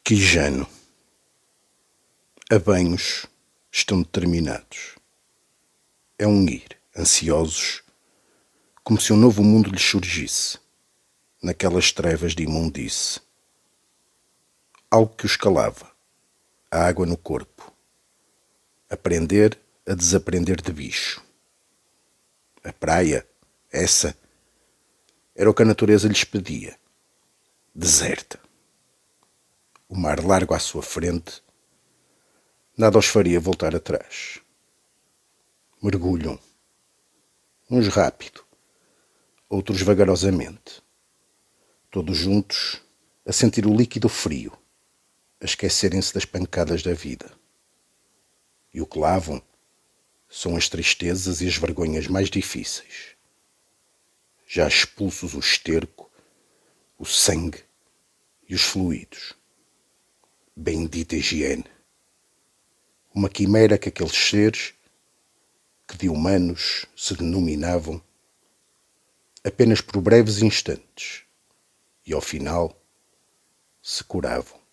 Quijano. A banhos estão determinados. É um ir, ansiosos, como se um novo mundo lhes surgisse, naquelas trevas de imundice. Algo que os calava, a água no corpo. Aprender a desaprender de bicho. A praia, essa, era o que a natureza lhes pedia. Deserta. O mar largo à sua frente, nada os faria voltar atrás. Mergulham, uns rápido, outros vagarosamente, todos juntos a sentir o líquido frio, a esquecerem-se das pancadas da vida. E o que lavam são as tristezas e as vergonhas mais difíceis. Já expulsos o esterco, o sangue e os fluidos. Bendita higiene. Uma quimera que aqueles seres, que de humanos se denominavam, apenas por breves instantes, e ao final se curavam.